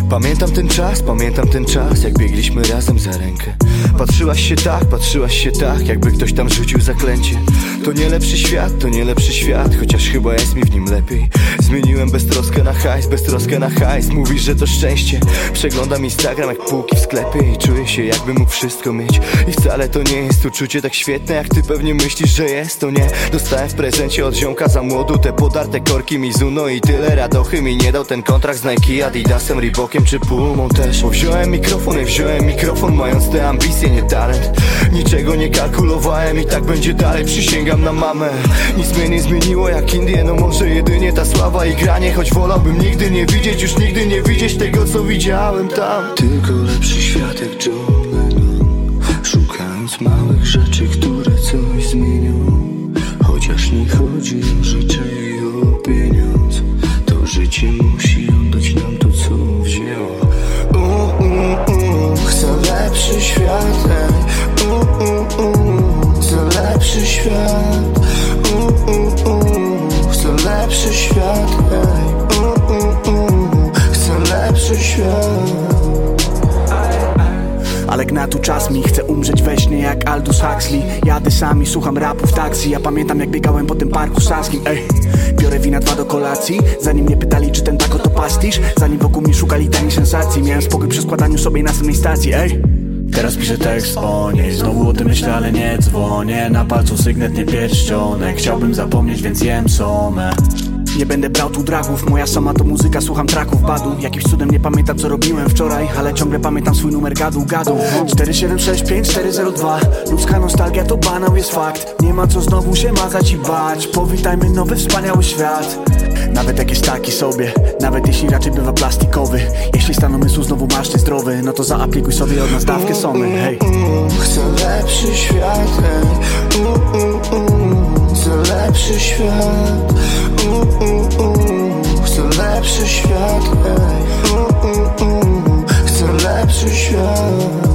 Pamiętam ten czas, jak biegliśmy razem za rękę. Patrzyłaś się tak, jakby ktoś tam rzucił zaklęcie. To nie lepszy świat, chociaż chyba jest mi w nim lepiej. Zmieniłem beztroskę na hajs, mówisz, że to szczęście. Przeglądam Instagram jak półki w sklepie i czuję się, jakbym mógł wszystko mieć. I wcale to nie jest uczucie tak świetne, jak ty pewnie myślisz, że jest. To nie, dostałem w prezencie od ziomka za młodu te podarte korki Mizuno i tyle radochy mi nie dał ten kontrakt z Nike, Adidasem, Reebokiem czy Pumą też. Bo wziąłem mikrofon, mając te ambicje, nie talent. Niczego nie kalkulowałem i tak będzie dalej, przysięgam na mamę. Nic mnie nie zmieniło jak Indie, no może jedynie ta sława i granie. Choć wolałbym nigdy nie widzieć, już nigdy nie widzieć tego, co widziałem tam. Tylko lepszy świat jak John Lennon, szukając małych rzeczy, które coś zmienią. Chociaż nie chodzi o życie i o pieniądz, to życie musi oddać nam to, co wzięło. Chcę lepszy świat, chcę lepszy świat, chcę lepszy świat, chcę lepszy świat. Ale gnatu czas mi, chcę umrzeć we śnie jak Aldous Huxley. Jadę sami, słucham rapu w taksi. Ja pamiętam jak biegałem po tym parku sarskim. Biorę wina 2 do kolacji, zanim mnie pytali czy ten taco to pastisz. Zanim wokół mnie szukali tajnych sensacji, miałem spokój przy składaniu sobie następnej stacji. Teraz piszę tekst o niej, znowu o tym myślę, ale nie dzwonię. Na palcu sygnet, nie pierścionek. Chciałbym zapomnieć, więc jem somę. Nie będę brał tu dragów, moja soma to muzyka, słucham traków badu. Jakimś cudem nie pamiętam co robiłem wczoraj, ale ciągle pamiętam swój numer gadu 4765-402. Ludzka nostalgia to banał, jest fakt. Nie ma co znowu się mazać i bać. Powitajmy nowy wspaniały świat. Nawet jak jest taki sobie, nawet jeśli raczej bywa plastikowy. Jeśli stan umysłu znowu masz niezdrowy, no to zaaplikuj sobie od nas dawkę somy, hej. Chcę lepszy świat, chcę lepszy świat, chcę lepszy świat, chcę lepszy świat.